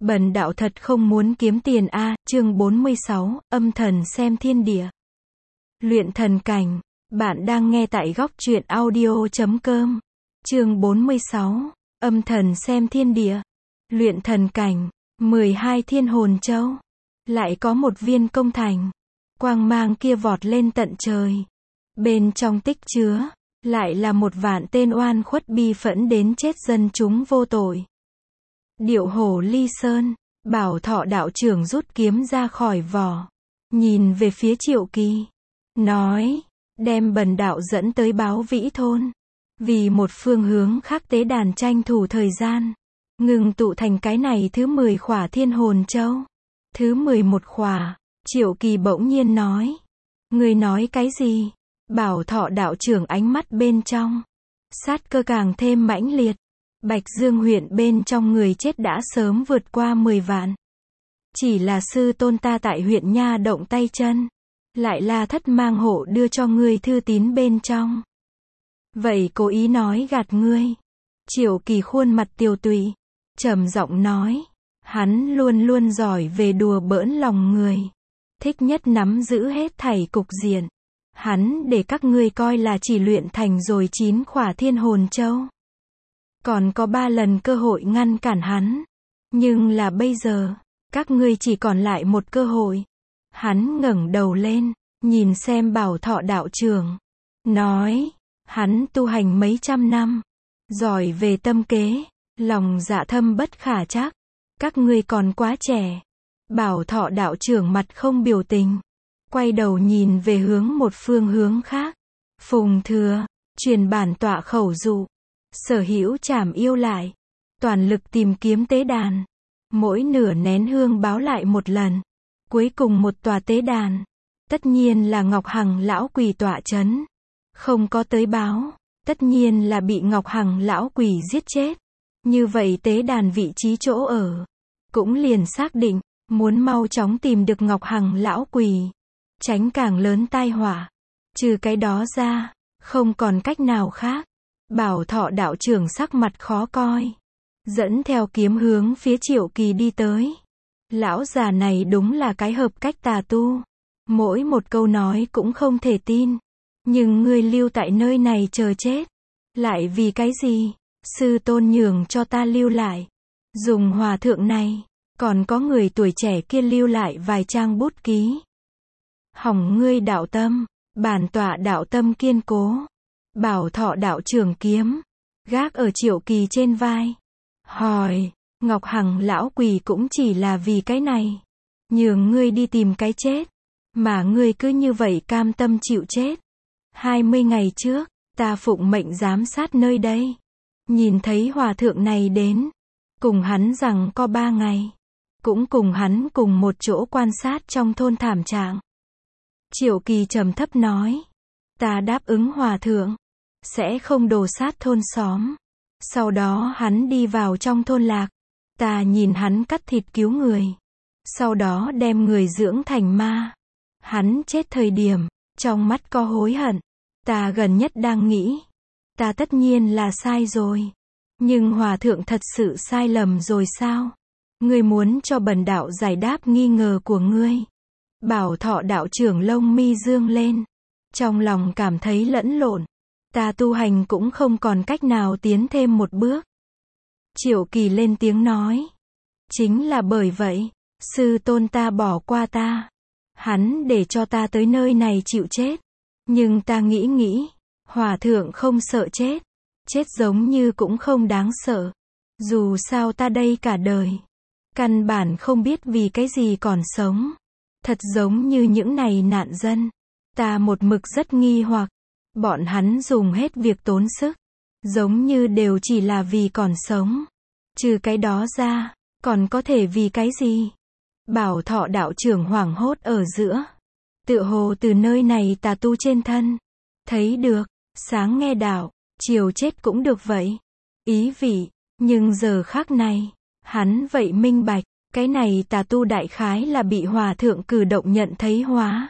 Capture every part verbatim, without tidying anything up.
Bần đạo thật không muốn kiếm tiền a. Chương bốn mươi sáu, âm thần xem thiên địa. Luyện thần cảnh, bạn đang nghe tại góc truyện audio chấm com. Chương bốn mươi sáu, âm thần xem thiên địa. Luyện thần cảnh, mười hai thiên hồn châu. Lại có một viên công thành. Quang mang kia vọt lên tận trời. Bên trong tích chứa, lại là một vạn tên oan khuất bi phẫn đến chết dân chúng vô tội. Điệu hổ ly sơn, Bảo Thọ đạo trưởng rút kiếm ra khỏi vỏ, nhìn về phía Triệu Kỳ, nói, đem bần đạo dẫn tới Báo Vĩ thôn, vì một phương hướng khác tế đàn tranh thủ thời gian, ngừng tụ thành cái này thứ mười khỏa thiên hồn châu. Thứ mười một khỏa, Triệu Kỳ bỗng nhiên nói, ngươi nói cái gì? Bảo Thọ đạo trưởng ánh mắt bên trong, sát cơ càng thêm mãnh liệt. Bạch Dương huyện bên trong người chết đã sớm vượt qua mười vạn. Chỉ là sư tôn ta tại huyện Nha động tay chân, lại là thất mang hộ đưa cho ngươi thư tín bên trong. Vậy cố ý nói gạt ngươi. Triệu Kỳ khuôn mặt tiều tụy, trầm giọng nói, hắn luôn luôn giỏi về đùa bỡn lòng người, thích nhất nắm giữ hết thảy cục diện. Hắn để các ngươi coi là chỉ luyện thành rồi chín khỏa thiên hồn châu. Còn có ba lần cơ hội ngăn cản hắn. Nhưng là bây giờ, các ngươi chỉ còn lại một cơ hội. Hắn ngẩng đầu lên, nhìn xem Bảo Thọ đạo trưởng. Nói, hắn tu hành mấy trăm năm. Giỏi về tâm kế, lòng dạ thâm bất khả trắc. Các ngươi còn quá trẻ. Bảo Thọ đạo trưởng mặt không biểu tình. Quay đầu nhìn về hướng một phương hướng khác. Phùng Thừa, truyền bản tọa khẩu dụ. Sở hữu trảm yêu lại, toàn lực tìm kiếm tế đàn, mỗi nửa nén hương báo lại một lần, cuối cùng một tòa tế đàn, tất nhiên là Ngọc Hằng lão quỷ tọa chấn, không có tới báo, tất nhiên là bị Ngọc Hằng lão quỷ giết chết, như vậy tế đàn vị trí chỗ ở, cũng liền xác định, muốn mau chóng tìm được Ngọc Hằng lão quỷ, tránh càng lớn tai họa, trừ cái đó ra, không còn cách nào khác. Bảo Thọ đạo trưởng sắc mặt khó coi, dẫn theo kiếm hướng phía Triệu Kỳ đi tới. Lão già này đúng là cái hợp cách tà tu, mỗi một câu nói cũng không thể tin. Nhưng ngươi lưu tại nơi này chờ chết, lại vì cái gì? Sư tôn nhường cho ta lưu lại, dùng hòa thượng này, còn có người tuổi trẻ kia lưu lại vài trang bút ký. Hỏng ngươi đạo tâm, bản tọa đạo tâm kiên cố. Bảo Thọ đạo trưởng kiếm, gác ở Triệu Kỳ trên vai. Hỏi, Ngọc Hằng lão quỷ cũng chỉ là vì cái này. Nhường ngươi đi tìm cái chết. Mà ngươi cứ như vậy cam tâm chịu chết. Hai mươi ngày trước, ta phụng mệnh giám sát nơi đây. Nhìn thấy hòa thượng này đến. Cùng hắn rằng có ba ngày. Cũng cùng hắn cùng một chỗ quan sát trong thôn thảm trạng. Triệu Kỳ trầm thấp nói. Ta đáp ứng hòa thượng. Sẽ không đổ sát thôn xóm. Sau đó hắn đi vào trong thôn lạc. Ta nhìn hắn cắt thịt cứu người. Sau đó đem người dưỡng thành ma. Hắn chết thời điểm, trong mắt có hối hận. Ta gần nhất đang nghĩ. Ta tất nhiên là sai rồi. Nhưng hòa thượng thật sự sai lầm rồi sao? Ngươi muốn cho bần đạo giải đáp nghi ngờ của ngươi. Bảo Thọ đạo trưởng lông mi dương lên. Trong lòng cảm thấy lẫn lộn. Ta tu hành cũng không còn cách nào tiến thêm một bước. Triệu Kỳ lên tiếng nói. Chính là bởi vậy, sư tôn ta bỏ qua ta. Hắn để cho ta tới nơi này chịu chết. Nhưng ta nghĩ nghĩ, hòa thượng không sợ chết. Chết giống như cũng không đáng sợ. Dù sao ta đây cả đời. Căn bản không biết vì cái gì còn sống. Thật giống như những này nạn dân. Ta một mực rất nghi hoặc. Bọn hắn dùng hết việc tốn sức, giống như đều chỉ là vì còn sống. Trừ cái đó ra, còn có thể vì cái gì? Bảo Thọ đạo trưởng hoảng hốt ở giữa. Tựa hồ từ nơi này tà tu trên thân. Thấy được, sáng nghe đạo, chiều chết cũng được vậy. Ý vị, nhưng giờ khác này, hắn vậy minh bạch, cái này tà tu đại khái là bị hòa thượng cử động nhận thấy hóa.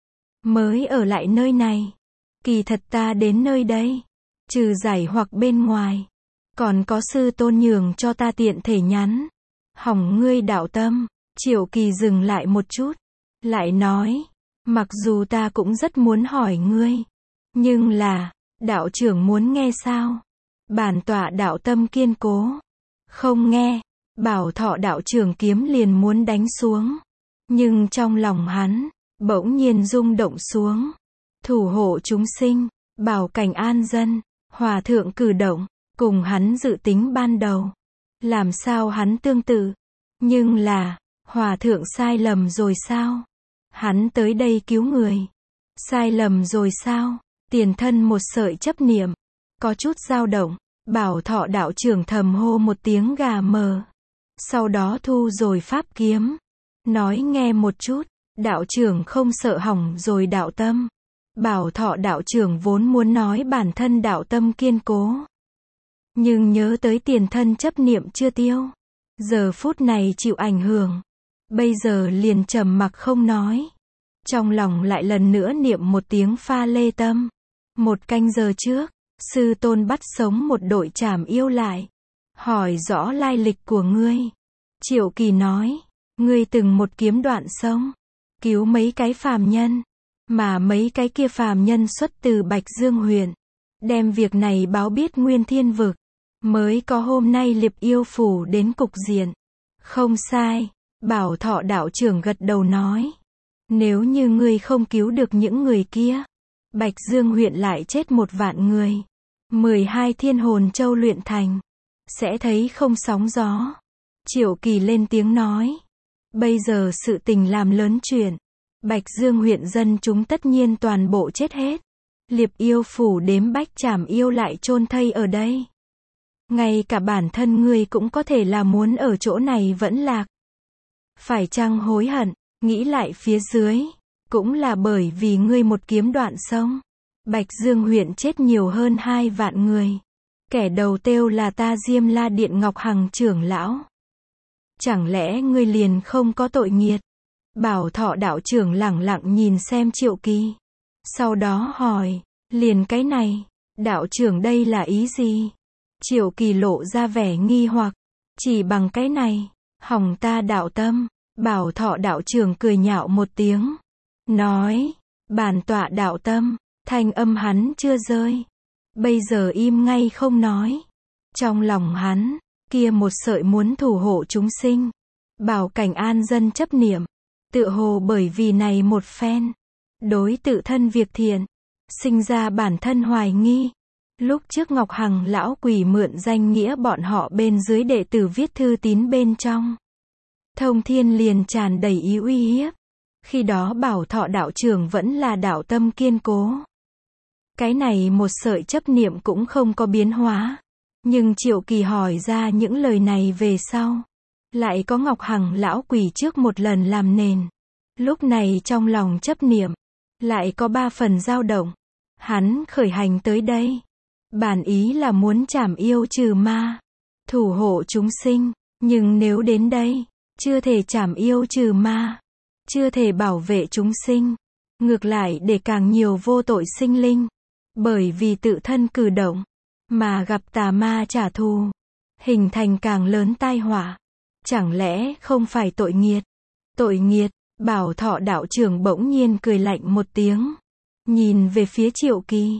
Mới ở lại nơi này. Kỳ thật ta đến nơi đây, trừ giải hoặc bên ngoài, còn có sư tôn nhường cho ta tiện thể nhắn. Hỏng ngươi đạo tâm. Triệu Kỳ dừng lại một chút, lại nói, mặc dù ta cũng rất muốn hỏi ngươi, nhưng là, đạo trưởng muốn nghe sao? Bản tọa đạo tâm kiên cố. Không nghe. Bảo Thọ đạo trưởng kiếm liền muốn đánh xuống. Nhưng trong lòng hắn, bỗng nhiên rung động xuống. Thủ hộ chúng sinh, bảo cảnh an dân, hòa thượng cử động, cùng hắn dự tính ban đầu. Làm sao hắn tương tự? Nhưng là, hòa thượng sai lầm rồi sao? Hắn tới đây cứu người. Sai lầm rồi sao? Tiền thân một sợi chấp niệm. Có chút dao động. Bảo Thọ đạo trưởng thầm hô một tiếng gà mờ. Sau đó thu rồi pháp kiếm. Nói nghe một chút. Đạo trưởng không sợ hỏng rồi đạo tâm. Bảo Thọ đạo trưởng vốn muốn nói bản thân đạo tâm kiên cố. Nhưng nhớ tới tiền thân chấp niệm chưa tiêu. Giờ phút này chịu ảnh hưởng. Bây giờ liền trầm mặc không nói. Trong lòng lại lần nữa niệm một tiếng pha lê tâm. Một canh giờ trước, sư tôn bắt sống một đội trảm yêu lại. Hỏi rõ lai lịch của ngươi. Triệu Kỳ nói, ngươi từng một kiếm đoạn sông. Cứu mấy cái phàm nhân. Mà mấy cái kia phàm nhân xuất từ Bạch Dương huyện. Đem việc này báo biết Nguyên Thiên Vực. Mới có hôm nay Liệp Yêu Phủ đến cục diện. Không sai. Bảo Thọ đạo trưởng gật đầu nói. Nếu như ngươi không cứu được những người kia, Bạch Dương huyện lại chết một vạn người. mười hai thiên hồn châu luyện thành. Sẽ thấy không sóng gió. Triệu Kỳ lên tiếng nói. Bây giờ sự tình làm lớn chuyện. Bạch Dương huyện dân chúng tất nhiên toàn bộ chết hết. Liệp Yêu Phủ đếm bách trảm yêu lại chôn thây ở đây. Ngay cả bản thân ngươi cũng có thể là muốn ở chỗ này vẫn lạc. Phải chăng hối hận? Nghĩ lại phía dưới. Cũng là bởi vì ngươi một kiếm đoạn sông. Bạch Dương huyện chết nhiều hơn hai vạn người. Kẻ đầu têu là ta Diêm La Điện Ngọc Hằng trưởng lão. Chẳng lẽ ngươi liền không có tội nghiệt? Bảo Thọ đạo trưởng lẳng lặng nhìn xem Triệu Kỳ. Sau đó hỏi, liền cái này, đạo trưởng đây là ý gì? Triệu Kỳ lộ ra vẻ nghi hoặc, chỉ bằng cái này, hỏng ta đạo tâm. Bảo Thọ đạo trưởng cười nhạo một tiếng. Nói, bản tọa đạo tâm, thanh âm hắn chưa rơi. Bây giờ im ngay không nói. Trong lòng hắn, kia một sợi muốn thủ hộ chúng sinh. Bảo cảnh an dân chấp niệm. Tự hồ bởi vì này một phen. Đối tự thân việc thiện. Sinh ra bản thân hoài nghi. Lúc trước Ngọc Hằng lão quỷ mượn danh nghĩa bọn họ bên dưới đệ tử viết thư tín bên trong. Thông thiên liền tràn đầy ý uy hiếp. Khi đó Bảo Thọ đạo trưởng vẫn là đạo tâm kiên cố. Cái này một sợi chấp niệm cũng không có biến hóa. Nhưng Triệu Kỳ hỏi ra những lời này về sau. Lại có Ngọc Hằng lão quỷ trước một lần làm nền. Lúc này trong lòng chấp niệm. Lại có ba phần dao động. Hắn khởi hành tới đây. Bản ý là muốn trảm yêu trừ ma. Thủ hộ chúng sinh. Nhưng nếu đến đây. Chưa thể trảm yêu trừ ma. Chưa thể bảo vệ chúng sinh. Ngược lại để càng nhiều vô tội sinh linh. Bởi vì tự thân cử động. Mà gặp tà ma trả thù. Hình thành càng lớn tai họa. Chẳng lẽ không phải tội nghiệt? Tội nghiệt. Bảo Thọ đạo trưởng bỗng nhiên cười lạnh một tiếng. Nhìn về phía Triệu Kỳ.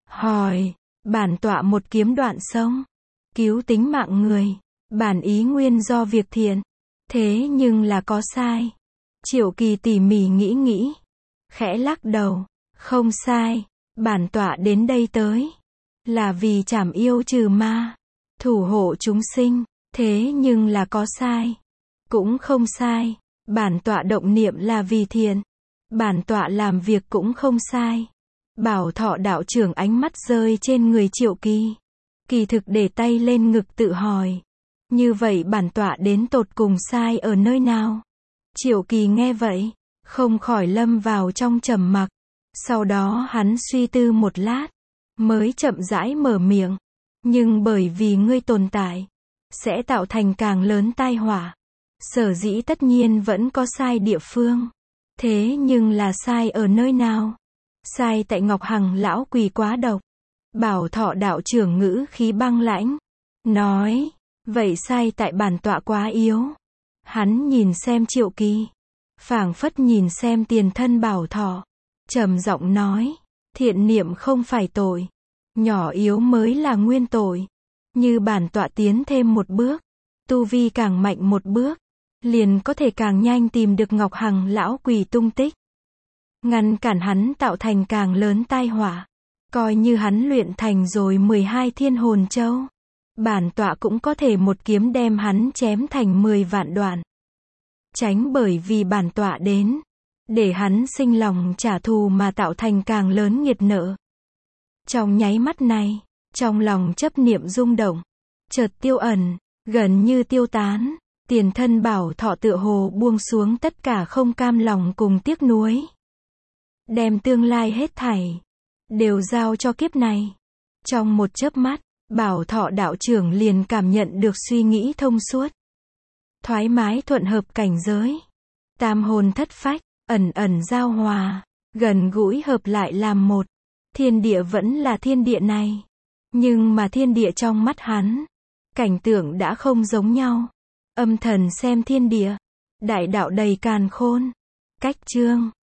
Hỏi. Bản tọa một kiếm đoạn sông. Cứu tính mạng người. Bản ý nguyên do việc thiện. Thế nhưng là có sai. Triệu Kỳ tỉ mỉ nghĩ nghĩ. Khẽ lắc đầu. Không sai. Bản tọa đến đây tới. Là vì trảm yêu trừ ma. Thủ hộ chúng sinh. Thế nhưng là có sai. Cũng không sai. Bản tọa động niệm là vì thiện. Bản tọa làm việc cũng không sai. Bảo Thọ đạo trưởng ánh mắt rơi trên người Triệu Kỳ. Kỳ thực để tay lên ngực tự hỏi. Như vậy bản tọa đến tột cùng sai ở nơi nào? Triệu Kỳ nghe vậy. Không khỏi lâm vào trong trầm mặc. Sau đó hắn suy tư một lát. Mới chậm rãi mở miệng. Nhưng bởi vì ngươi tồn tại. Sẽ tạo thành càng lớn tai họa. Sở dĩ tất nhiên vẫn có sai địa phương. Thế nhưng là sai ở nơi nào? Sai tại Ngọc Hằng lão quỷ quá độc. Bảo Thọ đạo trưởng ngữ khí băng lãnh. Nói. Vậy sai tại bản tọa quá yếu. Hắn nhìn xem Triệu Kỳ, phảng phất nhìn xem tiền thân Bảo Thọ, trầm giọng nói, thiện niệm không phải tội, nhỏ yếu mới là nguyên tội. Như bản tọa tiến thêm một bước, tu vi càng mạnh một bước, liền có thể càng nhanh tìm được Ngọc Hằng lão quỷ tung tích, ngăn cản hắn tạo thành càng lớn tai họa. Coi như hắn luyện thành rồi mười hai thiên hồn châu, bản tọa cũng có thể một kiếm đem hắn chém thành mười vạn đoạn. Tránh bởi vì bản tọa đến, để hắn sinh lòng trả thù mà tạo thành càng lớn nghiệt nợ. Trong nháy mắt này, trong lòng chấp niệm rung động, chợt tiêu ẩn, gần như tiêu tán, tiền thân Bảo Thọ tựa hồ buông xuống tất cả không cam lòng cùng tiếc nuối. Đem tương lai hết thảy, đều giao cho kiếp này. Trong một chớp mắt, Bảo Thọ đạo trưởng liền cảm nhận được suy nghĩ thông suốt. Thoải mái thuận hợp cảnh giới. Tam hồn thất phách, ẩn ẩn giao hòa, gần gũi hợp lại làm một. Thiên địa vẫn là thiên địa này. Nhưng mà thiên địa trong mắt hắn, cảnh tượng đã không giống nhau. Âm thần xem thiên địa, đại đạo đầy càn khôn. Cách chương